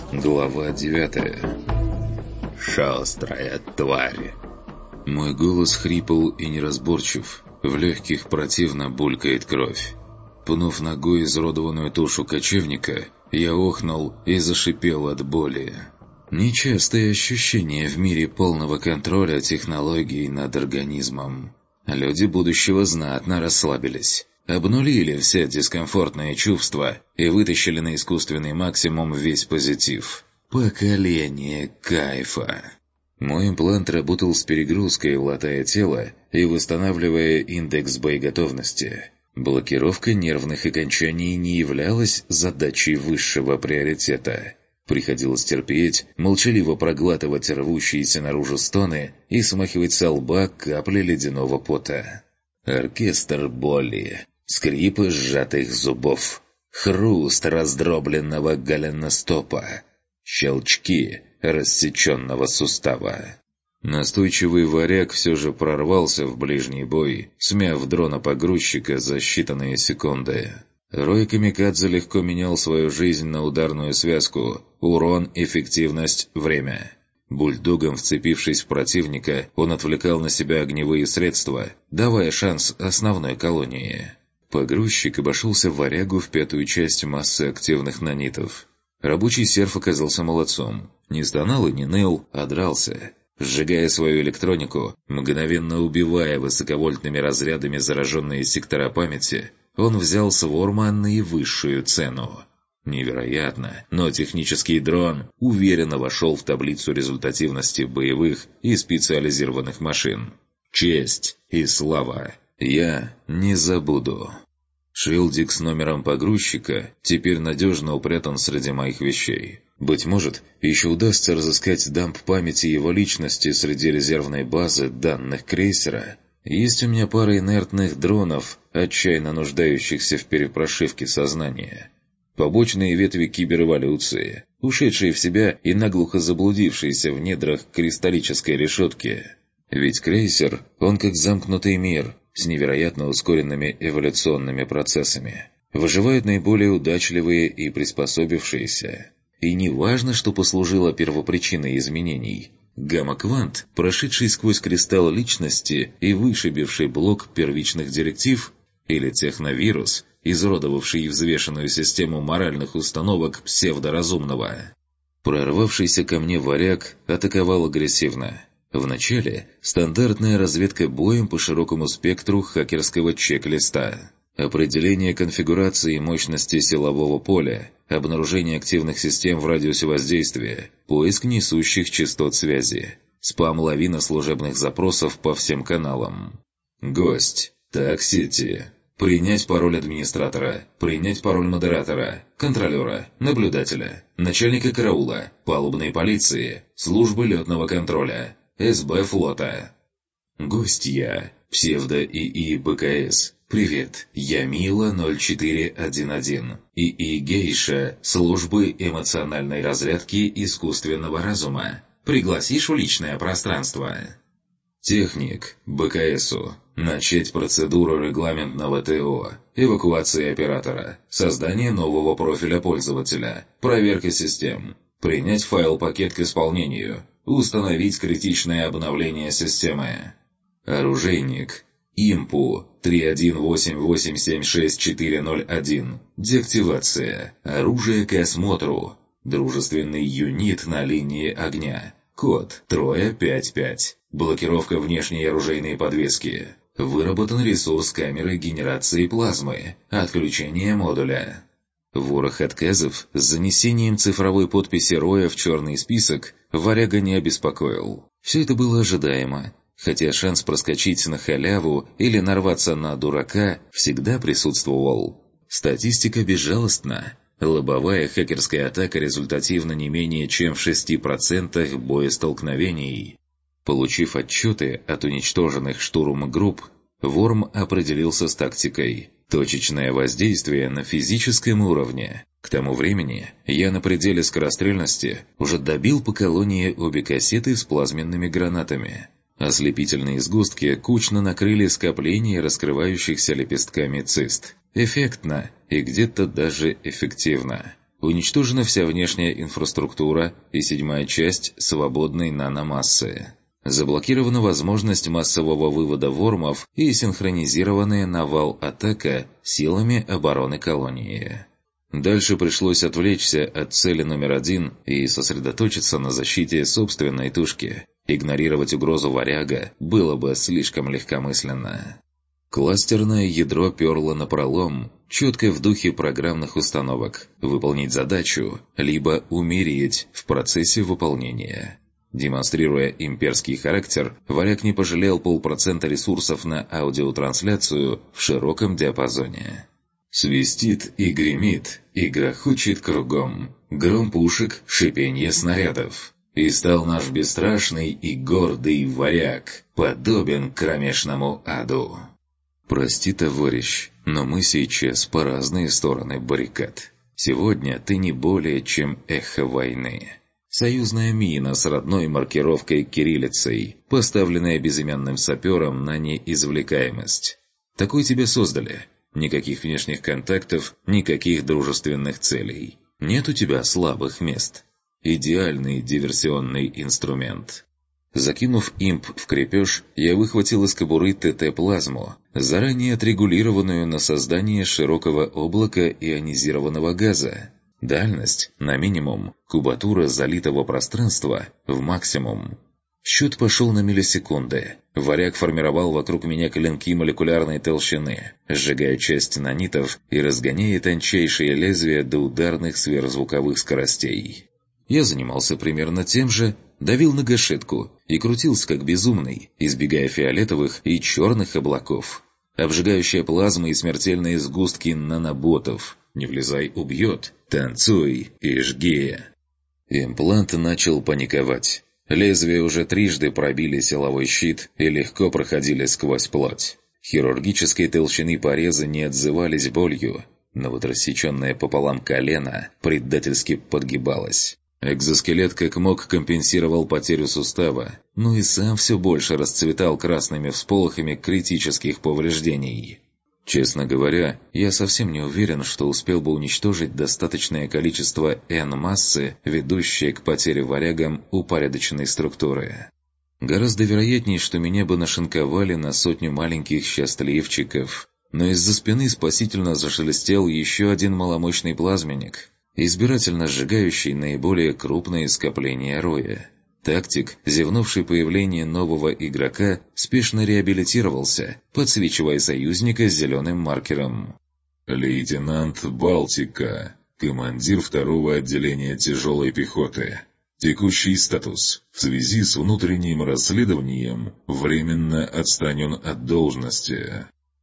Глава 9. Шустрая тварь. Мой голос хрипл и неразборчив. В легких противно булькает кровь. Пнув ногой изуродованную тушу кочевника, я охнул и зашипел от боли. Нечастое ощущение в мире полного контроля технологий над организмом. Люди будущего знатно расслабились. Обнулили все дискомфортные чувства и вытащили на искусственный максимум весь позитив. Поколение кайфа. Мой имплант работал с перегрузкой, латая тело и восстанавливая индекс боеготовности. Блокировка нервных окончаний не являлась задачей высшего приоритета. Приходилось терпеть, молчаливо проглатывать рвущиеся наружу стоны и смахивать со лба капли ледяного пота. Оркестр боли. Скрип сжатых зубов, хруст раздробленного голеностопа, щелчки рассеченного сустава. Настойчивый варяг все же прорвался в ближний бой, смяв дрона-погрузчика за считанные секунды. Рой камикадзе легко менял свою жизнь на ударную связку: урон, эффективность, время. Бульдогом вцепившись в противника, он отвлекал на себя огневые средства, давая шанс основной колонии. Погрузчик обошелся варягу в пятую часть массы активных нанитов. Рабочий серф оказался молодцом. Не стонал и не ныл, а дрался. Сжигая свою электронику, мгновенно убивая высоковольтными разрядами зараженные сектора памяти, он взял с Ворма наивысшую цену. Невероятно, но технический дрон уверенно вошел в таблицу результативности боевых и специализированных машин. Честь и слава. Я не забуду. Шилдик с номером погрузчика теперь надежно упрятан среди моих вещей. Быть может, еще удастся разыскать дамп памяти его личности среди резервной базы данных крейсера. Есть у меня пара инертных дронов, отчаянно нуждающихся в перепрошивке сознания. Побочные ветви киберэволюции, ушедшие в себя и наглухо заблудившиеся в недрах кристаллической решетки. Ведь крейсер, он как замкнутый мир, с невероятно ускоренными эволюционными процессами. Выживают наиболее удачливые и приспособившиеся. И не важно, что послужило первопричиной изменений. Гамма-квант, прошедший сквозь кристалл личности и вышибивший блок первичных директив, или техновирус, изуродовавший взвешенную систему моральных установок псевдоразумного. Прорвавшийся ко мне варяг атаковал агрессивно. Вначале стандартная разведка боем по широкому спектру хакерского чек-листа. Определение конфигурации и мощности силового поля, обнаружение активных систем в радиусе воздействия, поиск несущих частот связи, спам-лавина служебных запросов по всем каналам. Гость. Так, сети. Принять пароль администратора, принять пароль модератора, контролера, наблюдателя, начальника караула, палубной полиции, службы летного контроля, СБ флота. Гостья. Псевдо-ИИ БКС. Привет, я Мила 0411. ИИ Гейша службы эмоциональной разрядки искусственного разума. Пригласишь в личное пространство? Техник. БКСу. Начать процедуру регламентного ТО. Эвакуация оператора. Создание нового профиля пользователя. Проверка систем. Принять файл-пакет к исполнению. Установить критичное обновление системы. Оружейник. Импу 318876401. Деактивация. Оружие к осмотру. Дружественный юнит на линии огня. Код 355. Блокировка внешней оружейной подвески. Выработан ресурс камеры генерации плазмы. Отключение модуля. Ворох отказов с занесением цифровой подписи Роя в черный список варяга не обеспокоил. Все это было ожидаемо, хотя шанс проскочить на халяву или нарваться на дурака всегда присутствовал. Статистика безжалостна. Лобовая хакерская атака результативна не менее чем в 6% боестолкновений. Получив отчеты от уничтоженных штурмгрупп, Ворм определился с тактикой. Точечное воздействие на физическом уровне. К тому времени я на пределе скорострельности уже добил по колонии обе кассеты с плазменными гранатами. Ослепительные сгустки кучно накрыли скопление раскрывающихся лепестками цист. Эффектно и где-то даже эффективно. Уничтожена вся внешняя инфраструктура и 7-я часть свободной наномассы. Заблокирована возможность массового вывода вормов и синхронизированная навал-атака силами обороны колонии. Дальше пришлось отвлечься от цели номер 1 и сосредоточиться на защите собственной тушки. Игнорировать угрозу варяга было бы слишком легкомысленно. Кластерное ядро перло напролом, четко в духе программных установок, выполнить задачу, либо умереть в процессе выполнения. Демонстрируя имперский характер, варяг не пожалел 0,5% ресурсов на аудиотрансляцию в широком диапазоне. Свистит и гремит, и грохочет кругом. Гром пушек, шипенье снарядов. И стал наш бесстрашный и гордый варяг, подобен кромешному аду. Прости, товарищ, но мы сейчас по разные стороны баррикад. Сегодня ты не более чем эхо войны. Союзная мина с родной маркировкой кириллицей, поставленная безымянным сапером на неизвлекаемость. Такой тебя создали. Никаких внешних контактов, никаких дружественных целей. Нет у тебя слабых мест. Идеальный диверсионный инструмент. Закинув имп в крепеж, я выхватил из кобуры ТТ-плазму, заранее отрегулированную на создание широкого облака ионизированного газа. Дальность на минимум, кубатура залитого пространства в максимум. Счет пошел на миллисекунды. Варяг формировал вокруг меня клинки молекулярной толщины, сжигая часть нанитов и разгоняя тончайшие лезвия до ударных сверхзвуковых скоростей. Я занимался примерно тем же, давил на гашетку и крутился как безумный, избегая фиолетовых и черных облаков. Обжигающая плазма и смертельные сгустки наноботов. Не влезай, убьет. Танцуй и жги. Имплант начал паниковать. Лезвия уже трижды пробили силовой щит и легко проходили сквозь плоть. Хирургической толщины порезы не отзывались болью, но вот рассеченное пополам колено предательски подгибалось. Экзоскелет как мог компенсировал потерю сустава, но и сам все больше расцветал красными всполохами критических повреждений. Честно говоря, я совсем не уверен, что успел бы уничтожить достаточное количество N-массы, ведущее к потере варягам упорядоченной структуры. Гораздо вероятнее, что меня бы нашинковали на 100 маленьких счастливчиков, но из-за спины спасительно зашелестел еще один маломощный плазменник, избирательно сжигающий наиболее крупные скопления роя. Тактик, зевнувший появление нового игрока, спешно реабилитировался, подсвечивая союзника зеленым маркером. «Лейтенант Балтика, командир 2-го отделения тяжелой пехоты. Текущий статус. В связи с внутренним расследованием временно отстранен от должности».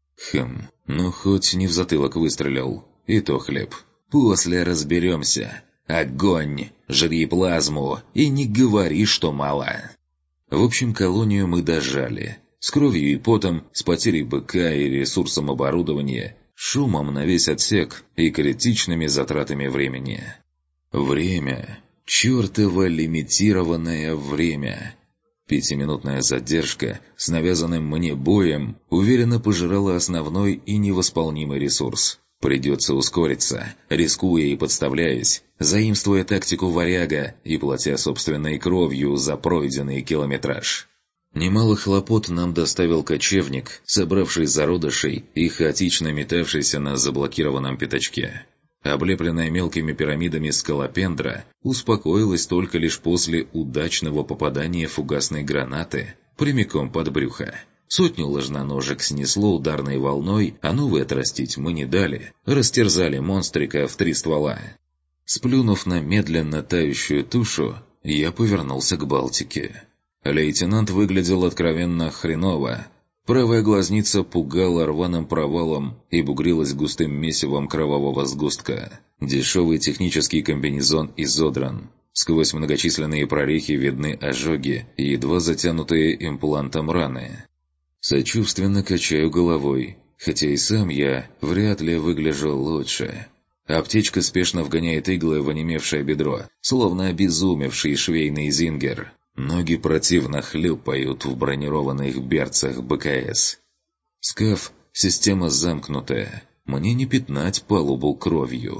Ну хоть не в затылок выстрелил, и то хлеб. После разберемся. Огонь! Жри плазму и не говори, что мало. В общем, колонию мы дожали. С кровью и потом, с потерей БК и ресурсом оборудования, шумом на весь отсек и критичными затратами времени. Время. Чёртово лимитированное время. 5-минутная задержка с навязанным мне боем уверенно пожирала основной и невосполнимый ресурс. Придется ускориться, рискуя и подставляясь, заимствуя тактику варяга и платя собственной кровью за пройденный километраж. Немало хлопот нам доставил кочевник, собравший зародышей и хаотично метавшийся на заблокированном пятачке. Облепленная мелкими пирамидами скалопендра успокоилась только лишь после удачного попадания фугасной гранаты прямиком под брюхо. 100 ложноножек снесло ударной волной, а новые отрастить мы не дали. Растерзали монстрика в 3 ствола. Сплюнув на медленно тающую тушу, я повернулся к Балтике. Лейтенант выглядел откровенно хреново. Правая глазница пугала рваным провалом и бугрилась густым месивом кровавого сгустка. Дешевый технический комбинезон изодран. Сквозь многочисленные прорехи видны ожоги и едва затянутые имплантом раны. Сочувственно качаю головой, хотя и сам я вряд ли выгляжу лучше. Аптечка спешно вгоняет иглы в онемевшее бедро, словно обезумевший швейный зингер. Ноги противно хлюпают в бронированных берцах БКС. Скаф — система замкнутая. Мне не пятнать палубу кровью.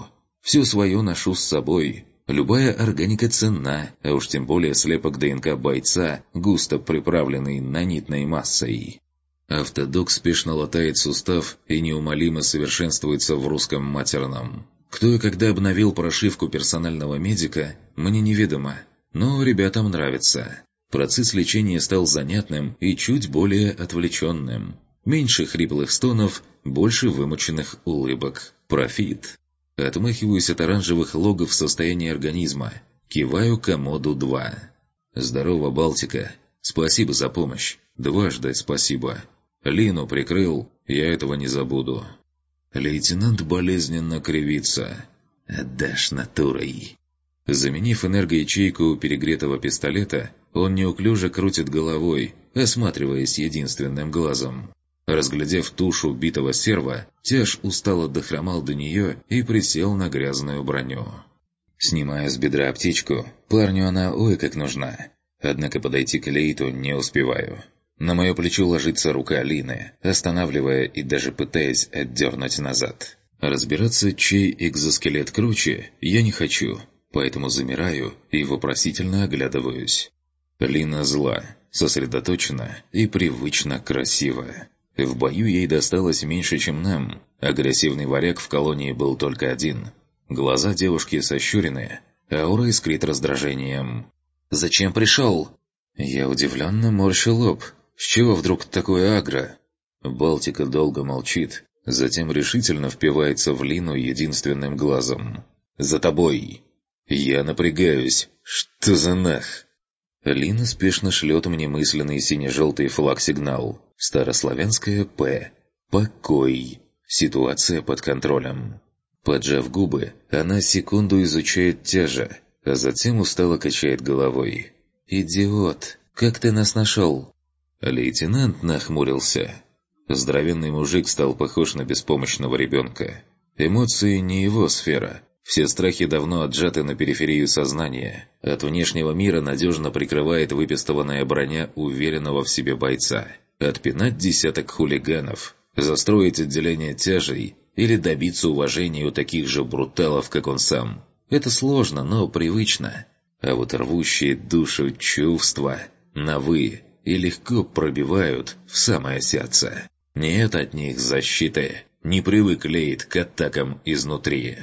Все свое ношу с собой. Любая органика ценна, а уж тем более слепок ДНК бойца, густо приправленный нанитной массой. Автодок спешно латает сустав и неумолимо совершенствуется в русском матерном. Кто и когда обновил прошивку персонального медика, мне неведомо, но ребятам нравится. Процесс лечения стал занятным и чуть более отвлеченным. Меньше хриплых стонов, больше вымученных улыбок. Профит. Отмахиваюсь от оранжевых логов состояния организма. Киваю комоду 2. «Здорово, Балтика. Спасибо за помощь. Дважды спасибо. Лину прикрыл, я этого не забуду». Лейтенант болезненно кривится. «Отдашь натурой». Заменив энергоячейку перегретого пистолета, он неуклюже крутит головой, осматриваясь единственным глазом. Разглядев тушу битого серва, Тяж устало дохромал до нее и присел на грязную броню. Снимаю с бедра аптечку, парню она ой как нужна. Однако подойти к Лейту не успеваю. На мое плечо ложится рука Лины, останавливая и даже пытаясь отдернуть назад. Разбираться, чей экзоскелет круче, я не хочу, поэтому замираю и вопросительно оглядываюсь. Лина зла, сосредоточена и привычно красива. В бою ей досталось меньше, чем нам. Агрессивный варяг в колонии был только один. Глаза девушки сощурены, аура искрит раздражением. «Зачем пришел?» Я удивленно морщу лоб. «С чего вдруг такое агро?» Балтика долго молчит, затем решительно впивается в Лину единственным глазом. «За тобой!» Я напрягаюсь. «Что за нах?» Лина спешно шлет мне мысленный сине-желтый флаг-сигнал. Старославянское «П». Покой. Ситуация под контролем. Поджав губы, она секунду изучает Тяжа, а затем устало качает головой. «Идиот! Как ты нас нашел?» Лейтенант нахмурился. Здоровенный мужик стал похож на беспомощного ребенка. Эмоции не его сфера. Все страхи давно отжаты на периферию сознания. От внешнего мира надежно прикрывает выпистованная броня уверенного в себе бойца. Отпинать десяток хулиганов, застроить отделение тяжей или добиться уважения у таких же бруталов, как он сам. Это сложно, но привычно. А вот рвущие душу чувства на «вы» и легко пробивают в самое сердце. Нет от них защиты. Не привык Лейт к атакам изнутри.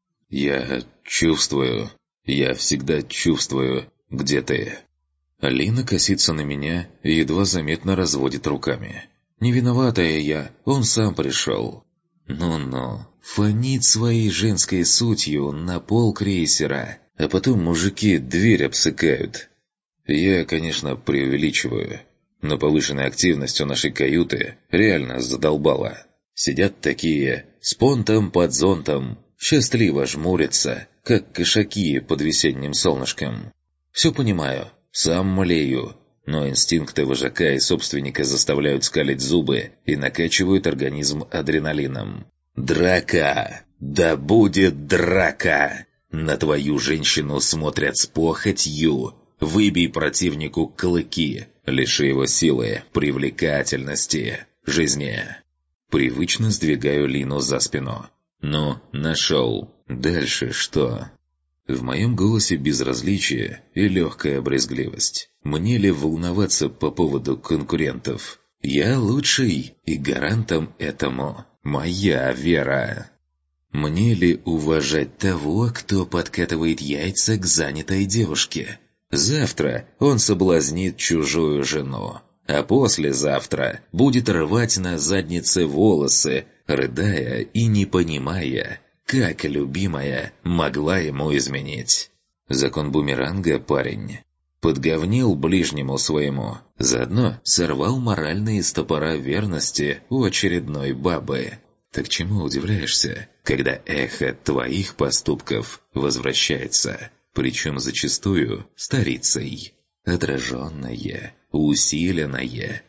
«Я чувствую. Я всегда чувствую, где ты». Алина косится на меня и едва заметно разводит руками. «Не виноватая я, он сам пришел». «Ну-ну, фонит своей женской сутью на пол крейсера, а потом мужики дверь обсыкают». Я, конечно, преувеличиваю, но повышенная активность у нашей каюты реально задолбала. Сидят такие, с понтом под зонтом, счастливо жмурятся, как кошаки под весенним солнышком. Все понимаю, сам млею, но инстинкты вожака и собственника заставляют скалить зубы и накачивают организм адреналином. «Драка! Да будет драка! На твою женщину смотрят с похотью! Выбей противнику клыки, лиши его силы, привлекательности, жизни!» Привычно сдвигаю Лину за спину. «Ну, нашел. Дальше что?» В моем голосе безразличие и легкая брезгливость. Мне ли волноваться по поводу конкурентов? Я лучший, и гарантом этому моя вера. Мне ли уважать того, кто подкатывает яйца к занятой девушке? Завтра он соблазнит чужую жену, а послезавтра будет рвать на заднице волосы, рыдая и не понимая, как любимая могла ему изменить. Закон бумеранга, парень. Подговнил ближнему своему, заодно сорвал моральные стопора верности у очередной бабы. Так чему удивляешься, когда эхо твоих поступков возвращается, причем зачастую старицей? Отраженное, усиленное,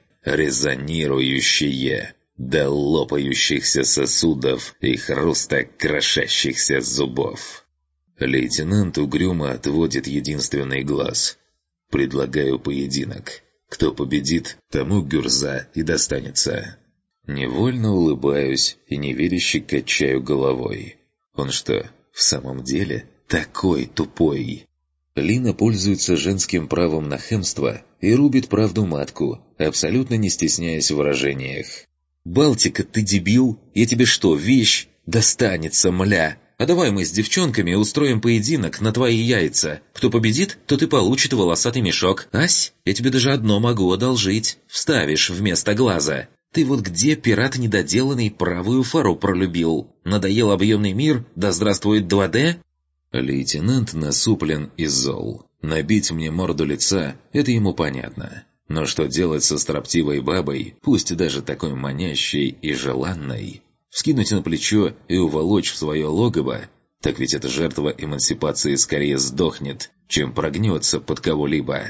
резонирующее, до лопающихся сосудов и хруста крошащихся зубов. Лейтенант угрюмо отводит единственный глаз. Предлагаю поединок. Кто победит, тому гюрза и достанется. Невольно улыбаюсь и неверяще качаю головой. Он что, в самом деле такой тупой. Лина пользуется женским правом на хамство и рубит правду матку, абсолютно не стесняясь в выражениях. «Балтика, ты дебил? Я тебе что, вещь? Достанется, мля! А давай мы с девчонками устроим поединок на твои яйца. Кто победит, тот и получит волосатый мешок. Ась, я тебе даже одно могу одолжить. Вставишь вместо глаза. Ты вот где, пират недоделанный, правую фару пролюбил? Надоел объемный мир? Да здравствует 2D?» Лейтенант насуплен и зол. Набить мне морду лица – это ему понятно. Но что делать со строптивой бабой, пусть даже такой манящей и желанной? Вскинуть на плечо и уволочь в свое логово? Так ведь эта жертва эмансипации скорее сдохнет, чем прогнется под кого-либо.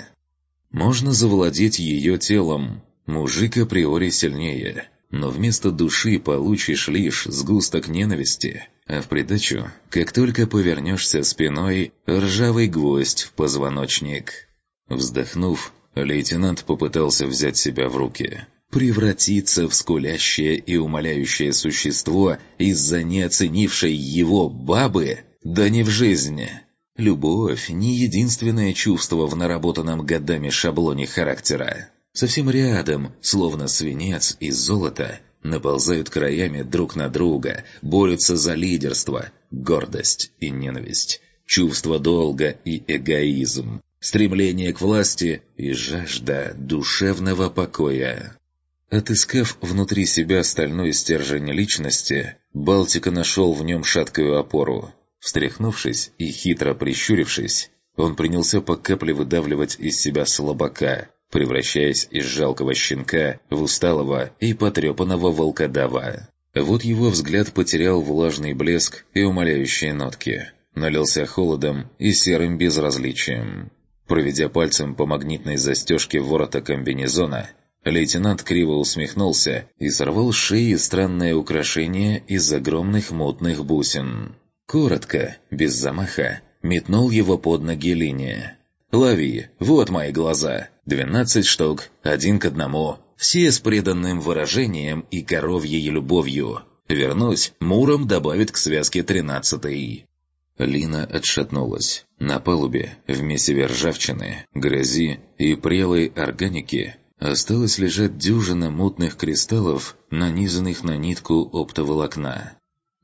Можно завладеть ее телом. Мужик априори сильнее. Но вместо души получишь лишь сгусток ненависти. А в придачу, как только повернешься спиной, ржавый гвоздь в позвоночник. Вздохнув, лейтенант попытался взять себя в руки. Превратиться в скулящее и умоляющее существо из-за неоценившей его бабы? Да не в жизни. Любовь – не единственное чувство в наработанном годами шаблоне характера. Совсем рядом, словно свинец и золото, наползают краями друг на друга, борются за лидерство, гордость и ненависть, чувство долга и эгоизм, стремление к власти и жажда душевного покоя. Отыскав внутри себя стальной стержень личности, Балтика нашел в нем шаткую опору. Встряхнувшись и хитро прищурившись, он принялся по капле выдавливать из себя слабака, превращаясь из жалкого щенка в усталого и потрепанного волкодава. Вот его взгляд потерял влажный блеск и умоляющие нотки, налился холодом и серым безразличием. Проведя пальцем по магнитной застежке ворота комбинезона, лейтенант криво усмехнулся и сорвал с шеи странное украшение из огромных мутных бусин. Коротко, без замаха, метнул его под ноги Лине. «Лови, вот мои глаза. 12 штук, 1 к 1. Все с преданным выражением и коровьей любовью. Вернусь, Муром добавит к связке 13-й». Лина отшатнулась. На палубе, в месиве ржавчины, грязи и прелой органики, осталось лежать дюжина мутных кристаллов, нанизанных на нитку оптоволокна.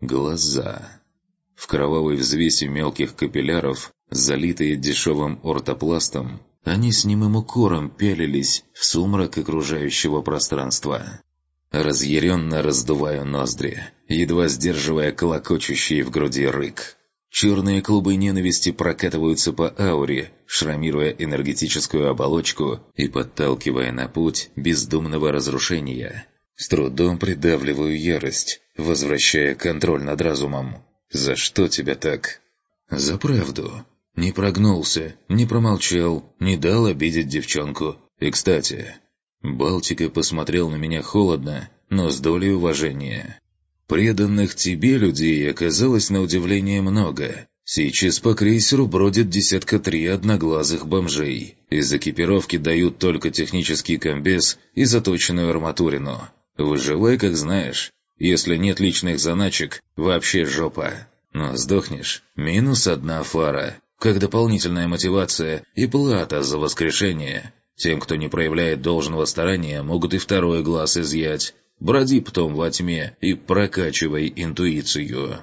Глаза. В кровавой взвеси мелких капилляров, залитые дешевым ортопластом, они с немым укором пялились в сумрак окружающего пространства. Разъяренно раздуваю ноздри, едва сдерживая клокочущий в груди рык. Черные клубы ненависти прокатываются по ауре, шрамируя энергетическую оболочку и подталкивая на путь бездумного разрушения. С трудом придавливаю ярость, возвращая контроль над разумом. «За что тебя так?» «За правду. Не прогнулся, не промолчал, не дал обидеть девчонку. И, кстати...» Балтика посмотрел на меня холодно, но с долей уважения. «Преданных тебе людей оказалось на удивление много. Сейчас по крейсеру бродит 3 одноглазых бомжей. Из экипировки дают только технический комбез и заточенную арматурину. Выживай, как знаешь. Если нет личных заначек, вообще жопа. Но сдохнешь – -1 фара, как дополнительная мотивация и плата за воскрешение. Тем, кто не проявляет должного старания, могут и 2-й глаз изъять. Броди потом во тьме и прокачивай интуицию».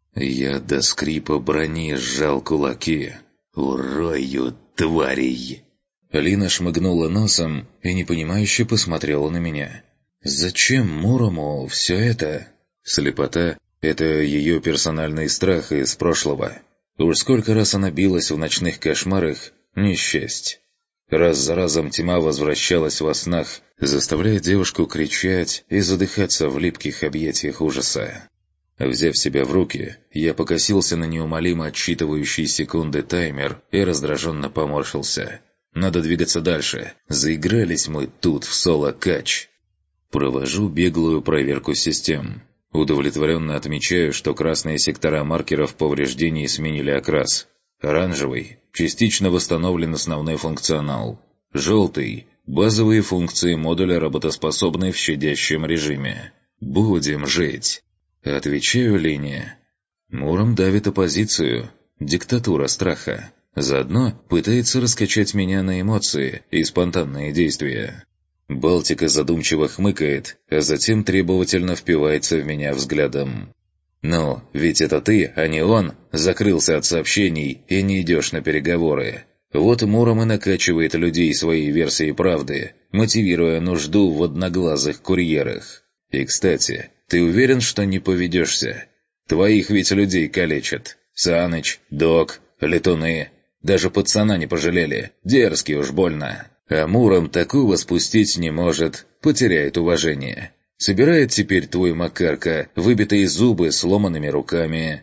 Я до скрипа брони сжал кулаки. «Урою, тварей!» Лина шмыгнула носом и непонимающе посмотрела на меня. «Зачем Мурому все это?» Слепота — это ее персональный страх из прошлого. Уж сколько раз она билась в ночных кошмарах, не счесть. Раз за разом тьма возвращалась во снах, заставляя девушку кричать и задыхаться в липких объятиях ужаса. Взяв себя в руки, я покосился на неумолимо отсчитывающий секунды таймер и раздраженно поморщился. «Надо двигаться дальше. Заигрались мы тут в соло-кач». Провожу беглую проверку систем. Удовлетворенно отмечаю, что красные сектора маркеров повреждений сменили окрас. Оранжевый – частично восстановлен основной функционал. Желтый – базовые функции модуля работоспособны в щадящем режиме. Будем жить. Отвечаю Лене. Муром давит оппозицию, диктатура страха. Заодно пытается раскачать меня на эмоции и спонтанные действия. Балтика задумчиво хмыкает, а затем требовательно впивается в меня взглядом. «Ну, ведь это ты, а не он, закрылся от сообщений и не идешь на переговоры. Вот Муром и накачивает людей своей версией правды, мотивируя нужду в одноглазых курьерах. И, кстати, ты уверен, что не поведешься? Твоих ведь людей калечат. Саныч, Док, летуны. Даже пацана не пожалели, дерзкий уж больно. А Муром такого спустить не может, потеряет уважение. Собирает теперь твой Макарка выбитые зубы сломанными руками».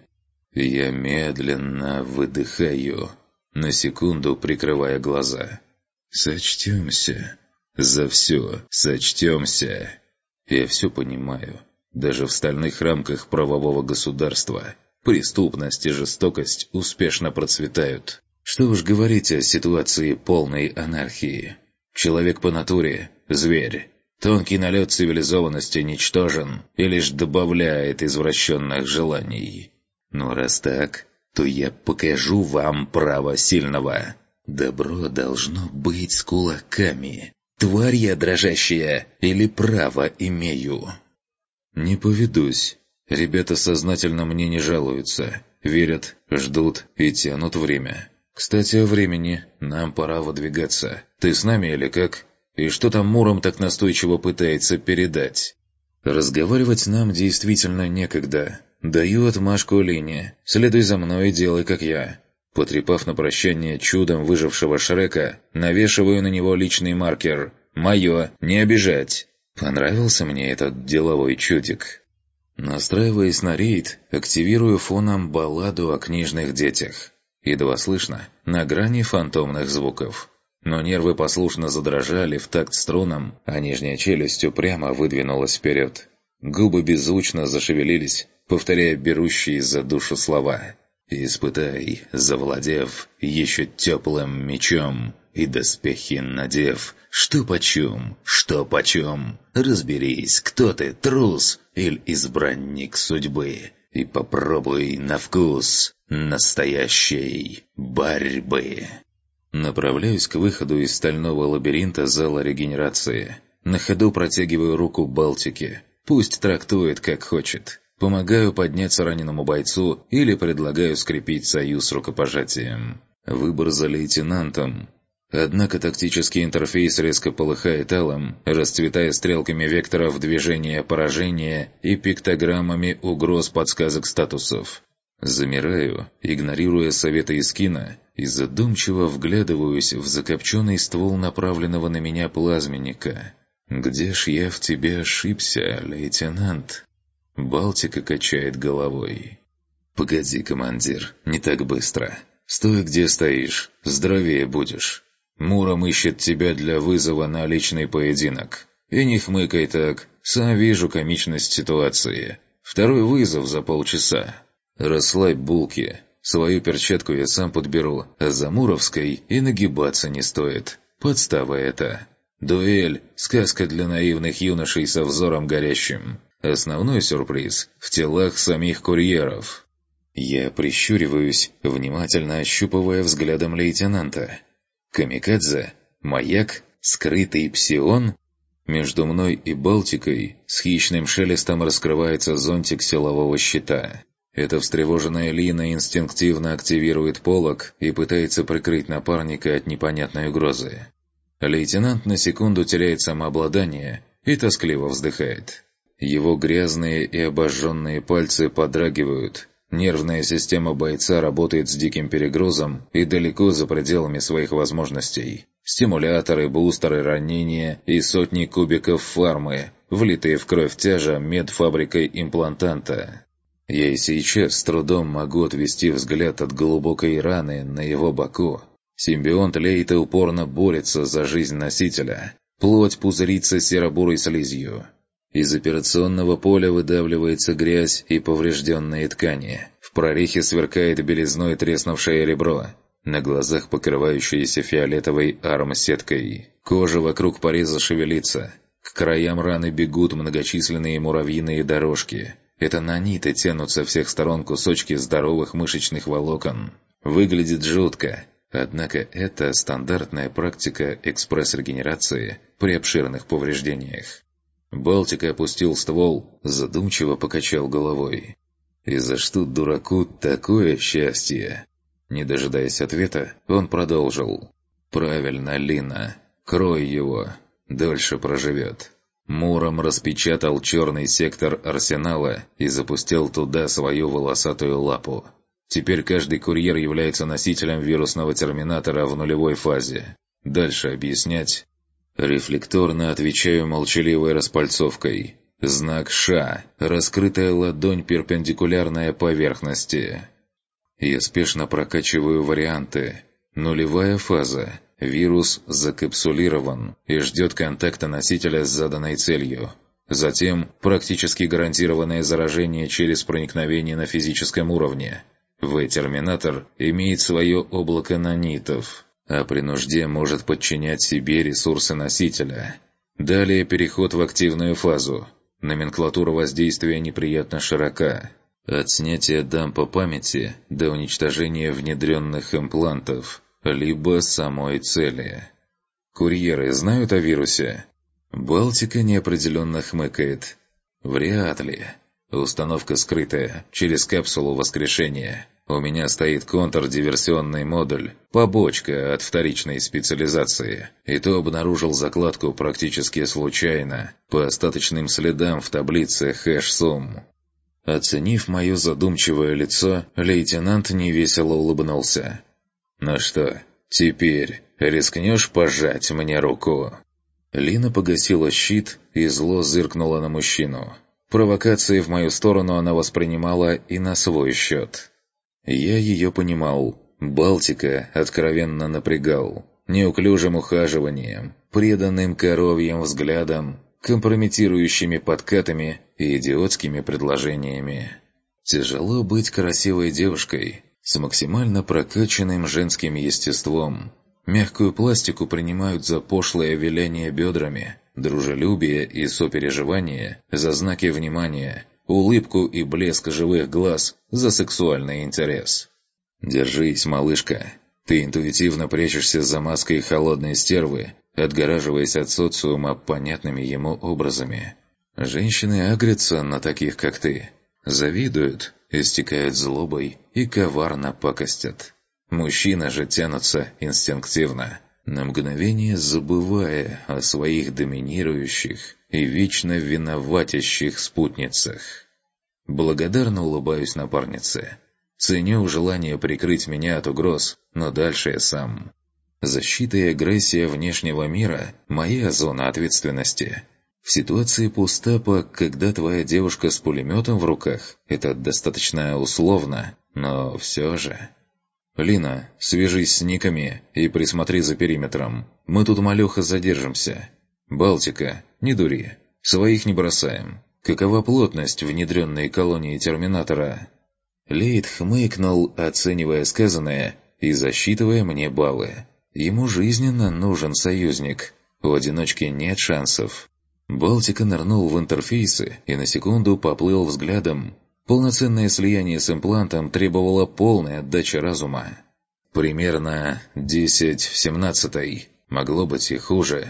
Я медленно выдыхаю, на секунду прикрывая глаза. «Сочтемся. За все сочтемся». Я все понимаю. Даже в стальных рамках правового государства преступность и жестокость успешно процветают. Что уж говорить о ситуации полной анархии. Человек по натуре – зверь. Тонкий налет цивилизованности ничтожен и лишь добавляет извращенных желаний. Но раз так, то я покажу вам право сильного. Добро должно быть с кулаками. Тварь я дрожащая или право имею? Не поведусь. Ребята сознательно мне не жалуются. Верят, ждут и тянут время. Кстати, о времени. Нам пора выдвигаться. Ты с нами или как? И что там Муром так настойчиво пытается передать? Разговаривать нам действительно некогда. Даю отмашку Лине. Следуй за мной и делай, как я. Потрепав на прощание чудом выжившего Шрека, навешиваю на него личный маркер. «Мое, не обижать!» Понравился мне этот деловой чудик. Настраиваясь на рейд, активирую фоном балладу о книжных детях. Едва слышно, на грани фантомных звуков. Но нервы послушно задрожали в такт струнам, а нижняя челюсть упрямо выдвинулась вперед. Губы беззвучно зашевелились, повторяя берущие за душу слова. «Испытай, завладев еще теплым мечом, и доспехи надев, что почем, разберись, кто ты, трус или избранник судьбы, и попробуй на вкус настоящей борьбы». Направляюсь к выходу из стального лабиринта зала регенерации. На ходу протягиваю руку Балтике. Пусть трактует, как хочет. Помогаю подняться раненому бойцу или предлагаю скрепить союз рукопожатием. Выбор за лейтенантом. Однако тактический интерфейс резко полыхает алым, расцветая стрелками векторов движения поражения и пиктограммами угроз подсказок статусов. Замираю, игнорируя советы Искина, и задумчиво вглядываюсь в закопченный ствол направленного на меня плазменника. «Где ж я в тебе ошибся, лейтенант?» Балтика качает головой. «Погоди, командир, не так быстро. Стой, где стоишь, здоровее будешь. Муром ищет тебя для вызова на личный поединок. И не хмыкай так, сам вижу комичность ситуации. Второй вызов за полчаса. Расслабь булки. Свою перчатку я сам подберу, а за Муровской и нагибаться не стоит. Подстава это. Дуэль – сказка для наивных юношей со взором горящим. Основной сюрприз – в телах самих курьеров». Я прищуриваюсь, внимательно ощупывая взглядом лейтенанта. Камикадзе? Маяк? Скрытый псион? Между мной и Балтикой с хищным шелестом раскрывается зонтик силового щита. Эта встревоженная Лина инстинктивно активирует полог и пытается прикрыть напарника от непонятной угрозы. Лейтенант на секунду теряет самообладание и тоскливо вздыхает. Его грязные и обожженные пальцы подрагивают. Нервная система бойца работает с диким перегрузом и далеко за пределами своих возможностей. Стимуляторы, бустеры, ранения и сотни кубиков фармы, влитые в кровь тяжа медфабрикой имплантанта. Я и сейчас с трудом могу отвести взгляд от глубокой раны на его боку. Симбионт Лейта упорно борется за жизнь носителя. Плоть пузырится серо-бурой слизью. Из операционного поля выдавливается грязь и поврежденные ткани. В прорехе сверкает белизной треснувшее ребро. На глазах покрывающееся фиолетовой арм-сеткой. Кожа вокруг пореза шевелится. К краям раны бегут многочисленные муравьиные дорожки. Это наниты тянут со всех сторон кусочки здоровых мышечных волокон. Выглядит жутко. Однако это стандартная практика экспресс-регенерации при обширных повреждениях. Балтика опустил ствол, задумчиво покачал головой. «И за что дураку такое счастье?» Не дожидаясь ответа, он продолжил. «Правильно, Лина. Крой его. Дольше проживет». Муром распечатал черный сектор арсенала и запустил туда свою волосатую лапу. Теперь каждый курьер является носителем вирусного терминатора в нулевой фазе. Дальше объяснять. Рефлекторно отвечаю молчаливой распальцовкой. Знак «Ш». Раскрытая ладонь перпендикулярная поверхности. Я спешно прокачиваю варианты. Нулевая фаза. Вирус закапсулирован и ждет контакта носителя с заданной целью. Затем практически гарантированное заражение через проникновение на физическом уровне. В-терминатор имеет свое облако нанитов, а при нужде может подчинять себе ресурсы носителя. Далее переход в активную фазу. Номенклатура воздействия неприятно широка. От снятия дампа памяти до уничтожения внедренных имплантов, либо самой цели. Курьеры знают о вирусе? Балтика неопределенно хмыкает. Вряд ли. Установка скрытая, через капсулу воскрешения. У меня стоит контрдиверсионный модуль, побочка от вторичной специализации. И то обнаружил закладку практически случайно, по остаточным следам в таблице хэш-сумм. Оценив мое задумчивое лицо, лейтенант невесело улыбнулся. «Ну что, теперь рискнешь пожать мне руку?» Лина погасила щит и зло зыркнула на мужчину. Провокации в мою сторону она воспринимала и на свой счет. Я ее понимал. Балтика откровенно напрягал. Неуклюжим ухаживанием, преданным коровьим взглядом, компрометирующими подкатами и идиотскими предложениями. Тяжело быть красивой девушкой с максимально прокачанным женским естеством. Мягкую пластику принимают за пошлое виляние бедрами, дружелюбие и сопереживание за знаки внимания, улыбку и блеск живых глаз за сексуальный интерес. Держись, малышка. Ты интуитивно прячешься за маской холодной стервы, отгораживаясь от социума понятными ему образами. Женщины агрятся на таких, как ты. Завидуют, истекают злобой и коварно пакостят. Мужчины же тянутся инстинктивно, на мгновение забывая о своих доминирующих и вечно виноватящих спутницах. Благодарно улыбаюсь напарнице. Ценю желание прикрыть меня от угроз, но дальше я сам. Защита и агрессия внешнего мира – моя зона ответственности. В ситуации постапа, когда твоя девушка с пулеметом в руках, это достаточно условно, но все же... «Лина, свяжись с никами и присмотри за периметром. Мы тут малеха задержимся. Балтика, не дури. Своих не бросаем. Какова плотность внедренной колонии терминатора?» Лейд хмыкнул, оценивая сказанное и засчитывая мне баллы. Ему жизненно нужен союзник. У одиночки нет шансов. Балтика нырнул в интерфейсы и на секунду поплыл взглядом. Полноценное слияние с имплантом требовало полной отдачи разума. Примерно 10 в 17. Могло быть и хуже.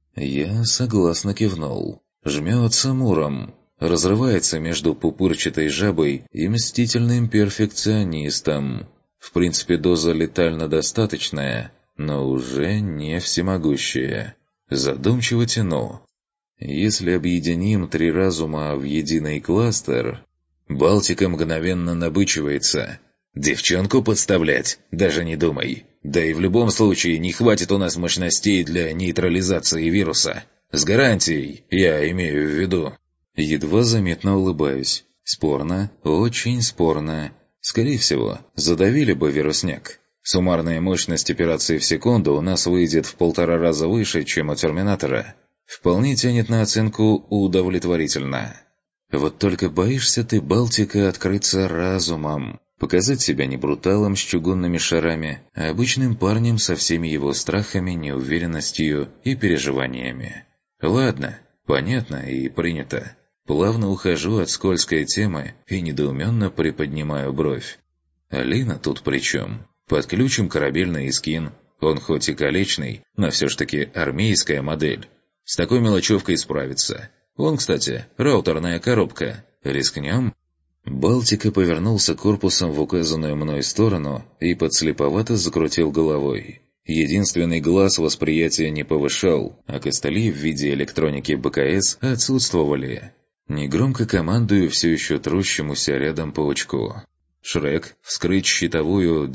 Я согласно кивнул. Жмется муром. Разрывается между пупырчатой жабой и мстительным перфекционистом. В принципе, доза летально достаточная, но уже не всемогущая. Задумчиво тяну. Если объединим 3 разума в единый кластер... Балтика мгновенно набычивается. «Девчонку подставлять? Даже не думай. Да и в любом случае не хватит у нас мощностей для нейтрализации вируса. С гарантией, я имею в виду». Едва заметно улыбаюсь. Спорно, очень спорно. Скорее всего, задавили бы вирусняк. Суммарная мощность операции в секунду у нас выйдет в 1,5 раза выше, чем у Терминатора. Вполне тянет на оценку удовлетворительно. Вот только боишься ты, Балтика, открыться разумом, показать себя не бруталом с чугунными шарами, а обычным парнем со всеми его страхами, неуверенностью и переживаниями. Ладно, понятно и принято. Плавно ухожу от скользкой темы и недоуменно приподнимаю бровь. Алина тут при чем? Подключим корабельный эскин. Он хоть и колечный, но все ж таки армейская модель. С такой мелочевкой справится. Вон, кстати, раутерная коробка. Рискнем? Балтика повернулся корпусом в указанную мной сторону и подслеповато закрутил головой. Единственный глаз восприятия не повышал, а костыли в виде электроники БКС отсутствовали. Негромко командую все еще трущемуся рядом паучку. «Шрек, вскрыть щитовую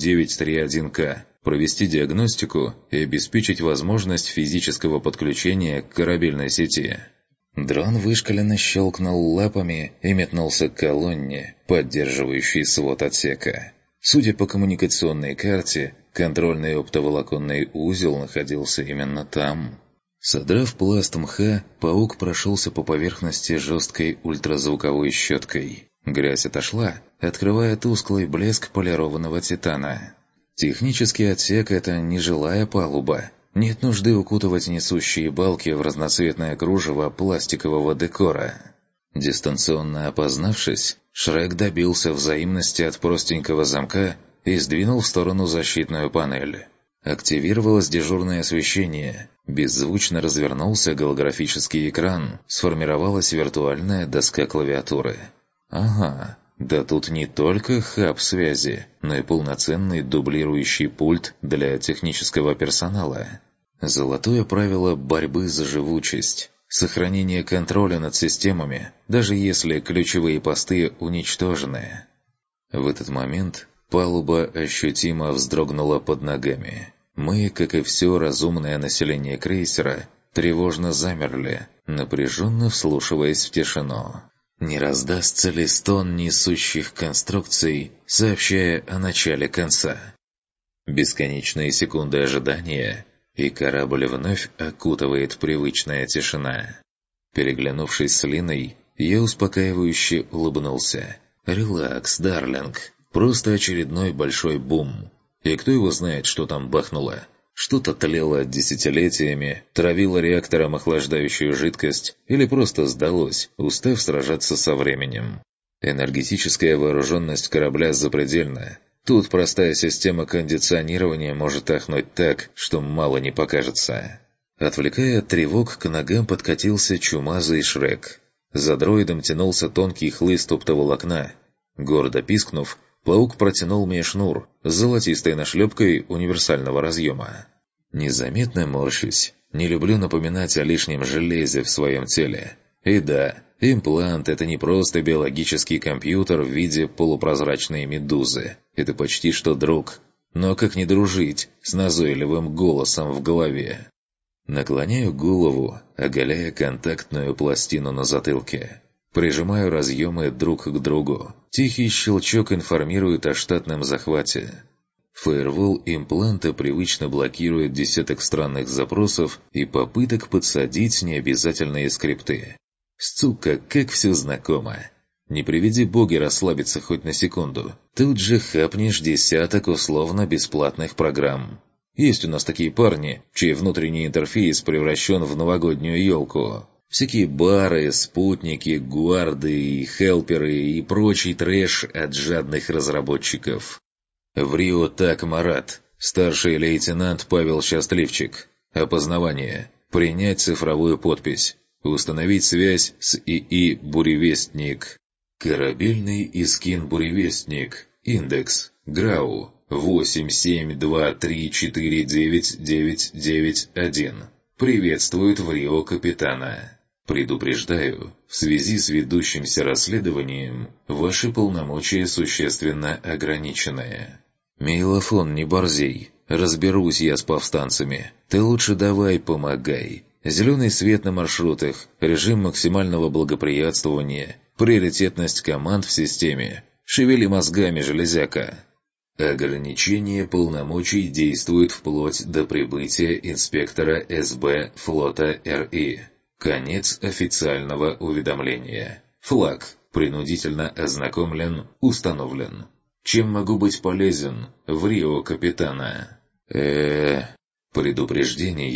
931К, провести диагностику и обеспечить возможность физического подключения к корабельной сети». Дрон вышкаленно щелкнул лапами и метнулся к колонне, поддерживающей свод отсека. Судя по коммуникационной карте, контрольный оптоволоконный узел находился именно там. Содрав пласт мха, паук прошелся по поверхности жесткой ультразвуковой щеткой. Грязь отошла, открывая тусклый блеск полированного титана. Технический отсек – это нежилая палуба. Нет нужды укутывать несущие балки в разноцветное кружево пластикового декора. Дистанционно опознавшись, Шрек добился взаимности от простенького замка и сдвинул в сторону защитную панель. Активировалось дежурное освещение, беззвучно развернулся голографический экран, сформировалась виртуальная доска клавиатуры. Ага, да тут не только хаб связи, но и полноценный дублирующий пульт для технического персонала. Золотое правило борьбы за живучесть. Сохранение контроля над системами, даже если ключевые посты уничтожены. В этот момент палуба ощутимо вздрогнула под ногами. Мы, как и все разумное население крейсера, тревожно замерли, напряженно вслушиваясь в тишину. Не раздастся ли стон несущих конструкций, сообщая о начале конца? Бесконечные секунды ожидания, и корабль вновь окутывает привычная тишина. Переглянувшись с Линой, я успокаивающе улыбнулся. «Релакс, дарлинг. Просто очередной большой бум. И кто его знает, что там бахнуло? Что-то тлело десятилетиями, травило реактором охлаждающую жидкость или просто сдалось, устав сражаться со временем. Энергетическая вооруженность корабля запредельна. Тут простая система кондиционирования может ахнуть так, что мало не покажется». Отвлекая от тревог, к ногам подкатился чумазый Шрек. За дроидом тянулся тонкий хлыст оптоволокна. Гордо пискнув, паук протянул мне шнур с золотистой нашлепкой универсального разъема. Незаметно морщусь. Не люблю напоминать о лишнем железе в своем теле. И да, имплант – это не просто биологический компьютер в виде полупрозрачной медузы. Это почти что друг. Но как не дружить с назойливым голосом в голове? Наклоняю голову, оголяя контактную пластину на затылке. Прижимаю разъемы друг к другу. Тихий щелчок информирует о штатном захвате. Фаервол импланта привычно блокирует десяток странных запросов и попыток подсадить необязательные скрипты. Сука, как все знакомо. Не приведи боги расслабиться хоть на секунду. Тут же хапнешь десяток условно-бесплатных программ. Есть у нас такие парни, чей внутренний интерфейс превращен в новогоднюю елку. Всякие бары, спутники, гуарды, хелперы и прочий трэш от жадных разработчиков. В Рио так, Марат. Старший лейтенант Павел Счастливчик. Опознавание. Принять цифровую подпись. Установить связь с ИИ «Буревестник». Корабельный эскин «Буревестник». Индекс. ГРАУ. 872349991. Приветствует в Рио капитана. Предупреждаю, в связи с ведущимся расследованием, ваши полномочия существенно ограничены. Мейлофон, не борзей. Разберусь я с повстанцами. Ты лучше давай помогай. Зеленый свет на маршрутах, режим максимального благоприятствования, приоритетность команд в системе. Шевели мозгами, железяка. Ограничение полномочий действует вплоть до прибытия инспектора СБ флота РИ. Конец официального уведомления. Флаг принудительно ознакомлен, установлен. Чем могу быть полезен в Рио капитана? Предупреждение.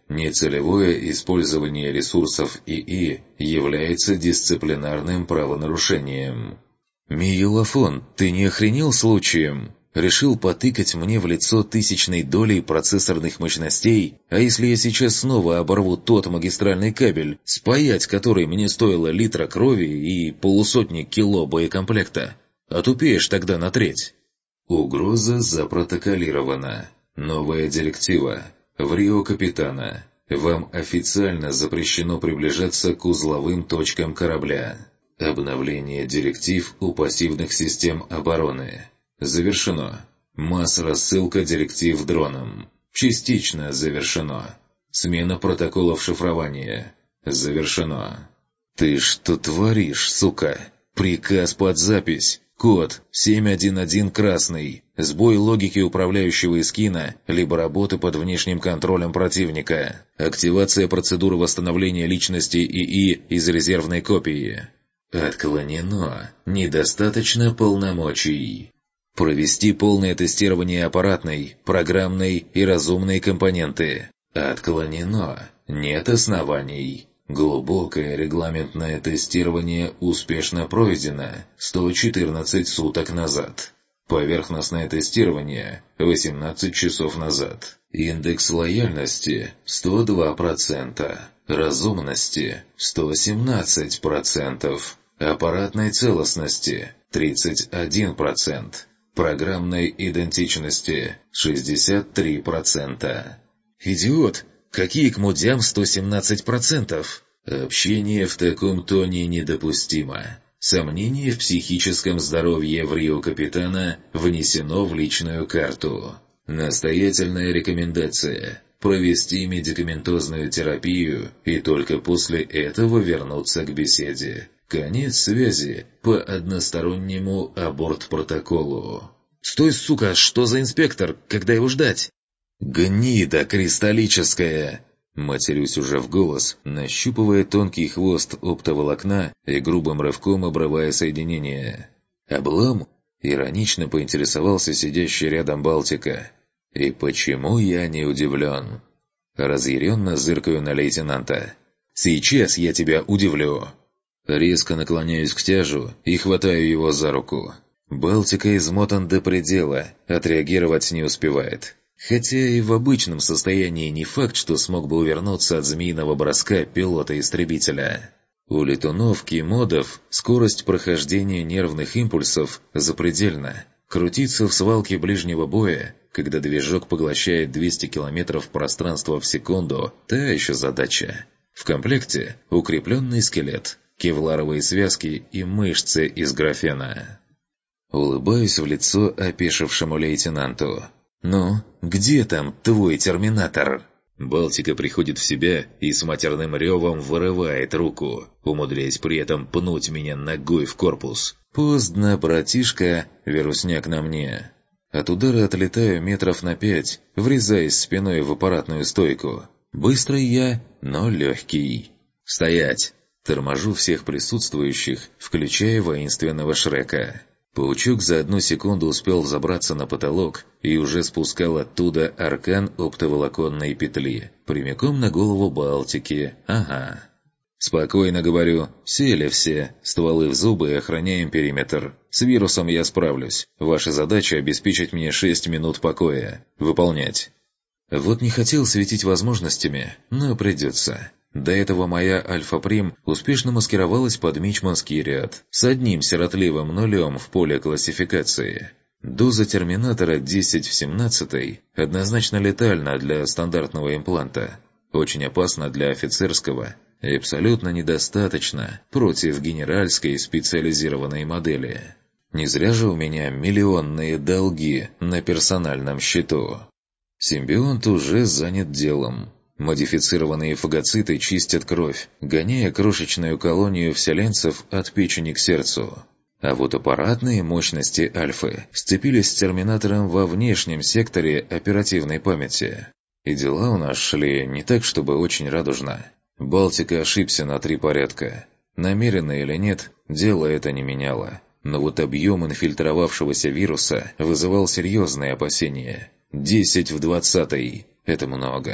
Нецелевое использование ресурсов ИИ является дисциплинарным правонарушением. «Миелофон, ты не охренел случаем? Решил потыкать мне в лицо тысячной долей процессорных мощностей, а если я сейчас снова оборву тот магистральный кабель, спаять который мне стоило литра крови и полусотни кило боекомплекта? Отупеешь тогда на треть». Угроза запротоколирована. Новая директива. В Рио Капитана. Вам официально запрещено приближаться к узловым точкам корабля. Обновление директив у пассивных систем обороны. Завершено. Масс-рассылка директив дронам. Частично завершено. Смена протоколов шифрования. Завершено. «Ты что творишь, сука? Приказ под запись. Код 711 красный. Сбой логики управляющего эскина, либо работы под внешним контролем противника. Активация процедуры восстановления личности ИИ из резервной копии. Отклонено. Недостаточно полномочий. Провести полное тестирование аппаратной, программной и разумной компоненты. Отклонено. Нет оснований. Глубокое регламентное тестирование успешно пройдено 114 суток назад. Поверхностное тестирование 18 часов назад. Индекс лояльности 102%. Разумности 117%. Аппаратной целостности 31%. Программной идентичности 63%. «Идиот! Какие к мудям 117%? Общение в таком тоне недопустимо. Сомнение в психическом здоровье в Рио Капитана внесено в личную карту. Настоятельная рекомендация – провести медикаментозную терапию и только после этого вернуться к беседе. Конец связи по одностороннему аборт-протоколу». «Стой, сука, что за инспектор? Когда его ждать?» «Гнида кристаллическая!» Матерюсь уже в голос, нащупывая тонкий хвост оптоволокна и грубым рывком обрывая соединение. «Облом?» — иронично поинтересовался сидящий рядом Балтика. «И почему я не удивлен?» Разъяренно зыркаю на лейтенанта. «Сейчас я тебя удивлю!» Резко наклоняюсь к тяжу и хватаю его за руку. Балтика измотан до предела, отреагировать не успевает. Хотя и в обычном состоянии не факт, что смог бы увернуться от змеиного броска пилота-истребителя. У летунов-кимодов скорость прохождения нервных импульсов запредельна. Крутиться в свалке ближнего боя, когда движок поглощает 200 км пространства в секунду – та еще задача. В комплекте укрепленный скелет, кевларовые связки и мышцы из графена. Улыбаюсь в лицо опешившему лейтенанту. «Ну, где там твой терминатор?» Балтика приходит в себя и с матерным ревом вырывает руку, умудряясь при этом пнуть меня ногой в корпус. «Поздно, братишка, вирусняк на мне». От удара отлетаю метров на 5, врезаясь спиной в аппаратную стойку. Быстрый я, но легкий. «Стоять!» Торможу всех присутствующих, включая воинственного Шрека. Паучок за 1 секунду успел взобраться на потолок и уже спускал оттуда аркан оптоволоконной петли, прямиком на голову Балтики. Ага. «Спокойно, говорю. Сели все. Стволы в зубы и охраняем периметр. С вирусом я справлюсь. Ваша задача – обеспечить мне 6 минут покоя. Выполнять». Вот не хотел светить возможностями, но придется. До этого моя Альфа-Прим успешно маскировалась под мичманский ряд с одним сиротливым нулем в поле классификации. Доза терминатора 10 в 17 однозначно летальна для стандартного импланта, очень опасна для офицерского и абсолютно недостаточно против генеральской специализированной модели. Не зря же у меня миллионные долги на персональном счету. Симбионт уже занят делом. Модифицированные фагоциты чистят кровь, гоняя крошечную колонию вселенцев от печени к сердцу. А вот аппаратные мощности Альфы сцепились с терминатором во внешнем секторе оперативной памяти. И дела у нас шли не так, чтобы очень радужно. Балтика ошибся на 3 порядка. Намеренно или нет, дело это не меняло. Но вот объем инфильтровавшегося вируса вызывал серьезные опасения. 10 в 20 – это много.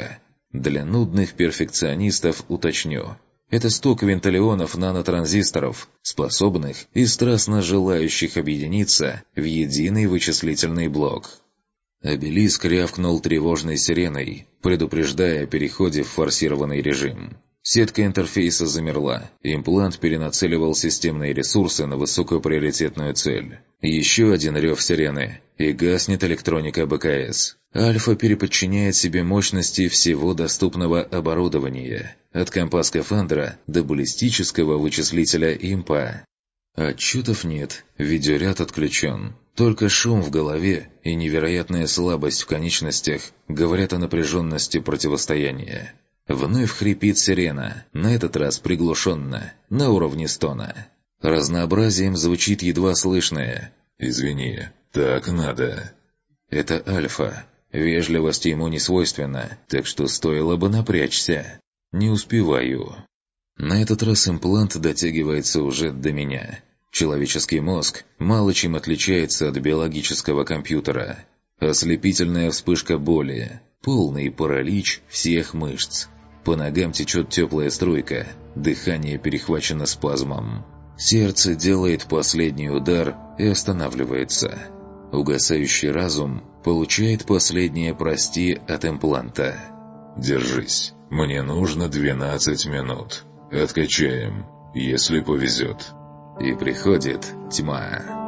Для нудных перфекционистов уточню. Это стук вентилионов нанотранзисторов, способных и страстно желающих объединиться в единый вычислительный блок. Обелиск рявкнул тревожной сиреной, предупреждая о переходе в форсированный режим. Сетка интерфейса замерла, имплант перенацеливал системные ресурсы на высокоприоритетную цель. Еще один рев сирены, и гаснет электроника БКС. Альфа переподчиняет себе мощности всего доступного оборудования, от компа-скафандра до баллистического вычислителя импа. Отчетов нет, видеоряд отключен. Только шум в голове и невероятная слабость в конечностях говорят о напряженности противостояния. Вновь хрипит сирена, на этот раз приглушенно, на уровне стона. Разнообразием звучит едва слышное «Извини, так надо». Это Альфа. Вежливость ему не свойственна, так что стоило бы напрячься. Не успеваю. На этот раз имплант дотягивается уже до меня. Человеческий мозг мало чем отличается от биологического компьютера. Ослепительная вспышка боли, полный паралич всех мышц. По ногам течет теплая струйка, дыхание перехвачено спазмом. Сердце делает последний удар и останавливается. Угасающий разум получает последнее «прости» от импланта. «Держись, мне нужно 12 минут. Откачаем, если повезет». И приходит тьма.